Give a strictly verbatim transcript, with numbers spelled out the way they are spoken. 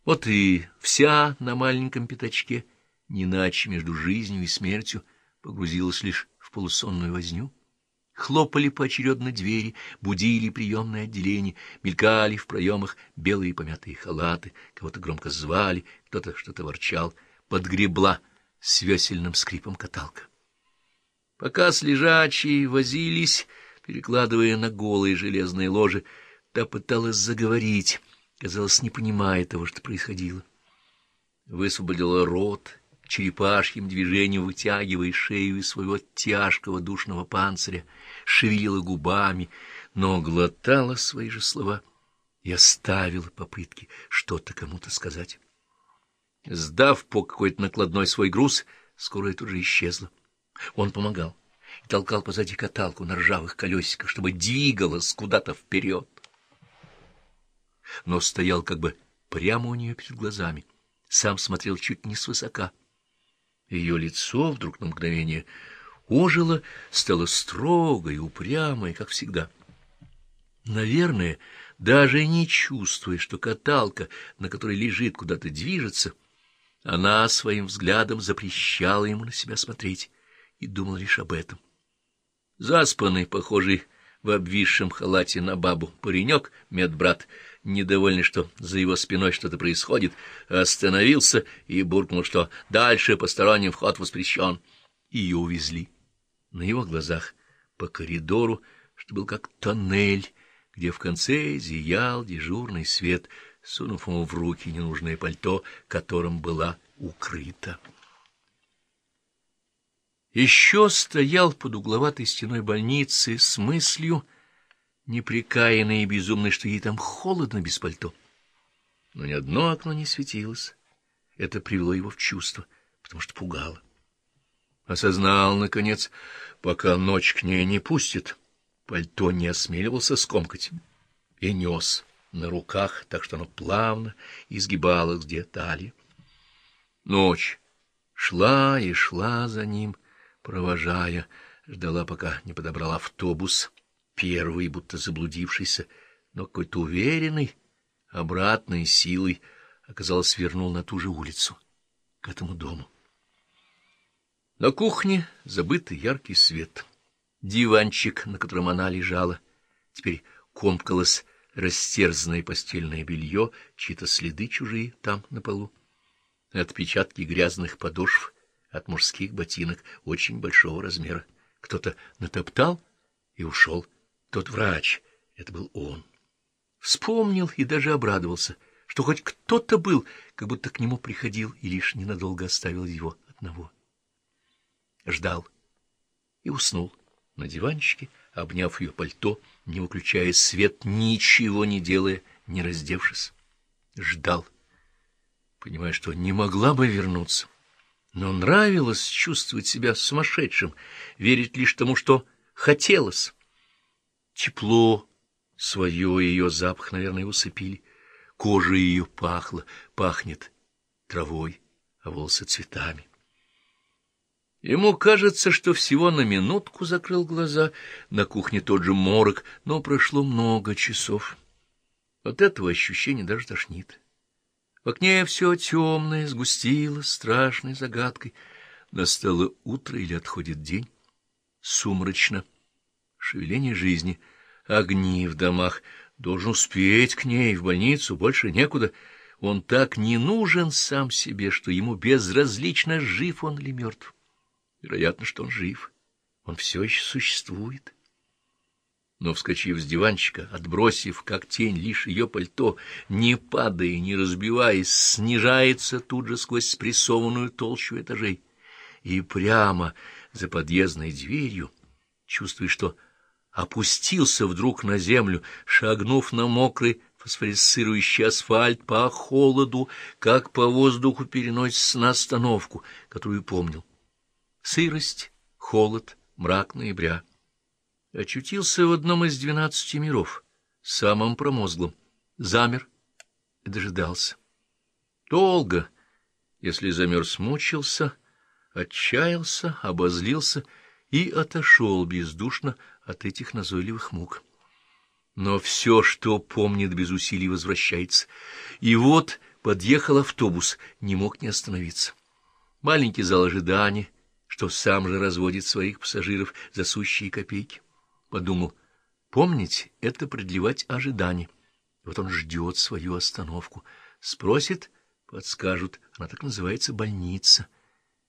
Вот и вся на маленьком пятачке, не иначе между жизнью и смертью, погрузилась лишь в полусонную возню. Хлопали поочередно двери, будили приемное отделение, мелькали в проемах белые помятые халаты, кого-то громко звали, кто-то что-то ворчал, подгребла с весельным скрипом каталка. Пока с лежачей возились, перекладывая на голые железные ложи, та пыталась заговорить, казалось, не понимая того, что происходило. Высвободила рот, черепашьим движением вытягивая шею из своего тяжкого душного панциря, шевелила губами, но глотала свои же слова и оставила попытки что-то кому-то сказать. Сдав по какой-то накладной свой груз, скоро это уже исчезло. Он помогал и толкал позади каталку на ржавых колесиках, чтобы двигалась куда-то вперед. Но стоял как бы прямо у нее перед глазами, сам смотрел чуть не свысока. Ее лицо вдруг на мгновение ожило, стало строгой, упрямой, как всегда. Наверное, даже не чувствуя, что каталка, на которой лежит, куда-то движется, она своим взглядом запрещала ему на себя смотреть и думала лишь об этом. Заспанный, похожий в обвисшем халате на бабу паренек, медбрат, недовольный, что за его спиной что-то происходит, остановился и буркнул, что дальше посторонним вход воспрещен. Ее увезли на его глазах по коридору, что был как тоннель, где в конце зиял дежурный свет, сунув ему в руки ненужное пальто, которым была укрыта. Еще стоял под угловатой стеной больницы с мыслью, непрекаянной и безумной, что ей там холодно без пальто. Но ни одно окно не светилось. Это привело его в чувство, потому что пугало. Осознал, наконец, пока ночь к ней не пустит. Пальто не осмеливался скомкать и нес на руках, так что оно плавно изгибалось где талии. Ночь шла и шла за ним, провожая, ждала, пока не подобрал автобус, первый, будто заблудившийся, но какой-то уверенный, обратной силой, оказалось, свернул на ту же улицу, к этому дому. На кухне забытый яркий свет. Диванчик, на котором она лежала, теперь комкалось растерзанное постельное белье, чьи-то следы чужие там на полу, отпечатки грязных подошв от мужских ботинок очень большого размера. Кто-то натоптал и ушел. Тот врач, это был он. Вспомнил и даже обрадовался, что хоть кто-то был, как будто к нему приходил и лишь ненадолго оставил его одного. Ждал и уснул на диванчике, обняв ее пальто, не выключая свет, ничего не делая, не раздевшись. Ждал, понимая, что не могла бы вернуться. Но нравилось чувствовать себя сумасшедшим, верить лишь тому, что хотелось. Тепло свое ее запах, наверное, усыпили. Кожа ее пахла, пахнет травой, а волосы цветами. Ему кажется, что всего на минутку закрыл глаза, на кухне тот же морок, но прошло много часов. От этого ощущения даже тошнит. В окне все темное, сгустилось страшной загадкой. Настало утро или отходит день? Сумрачно. Шевеление жизни. Огни в домах. Должен успеть к ней, в больницу, больше некуда. Он так не нужен сам себе, что ему безразлично, жив он или мертв. Вероятно, что он жив. Он все еще существует. Но, вскочив с диванчика, отбросив, как тень, лишь ее пальто, не падая, не разбиваясь, снижается тут же сквозь спрессованную толщу этажей. И прямо за подъездной дверью, чувствуя, что опустился вдруг на землю, шагнув на мокрый фосфорисцирующий асфальт по холоду, как по воздуху переносится на остановку, которую помнил. Сырость, холод, мрак ноября. Очутился в одном из двенадцати миров, самым промозглым, замер и дожидался. Долго, если замерз, мучился, отчаялся, обозлился и отошел бездушно от этих назойливых мук. Но все, что помнит, без усилий возвращается. И вот Подъехал автобус, не мог не остановиться. Маленький зал ожидания, что сам же разводит своих пассажиров за сущие копейки. Подумал, помните, это продлевать ожидание. Вот он ждет свою остановку. Спросит, подскажут, она так называется больница.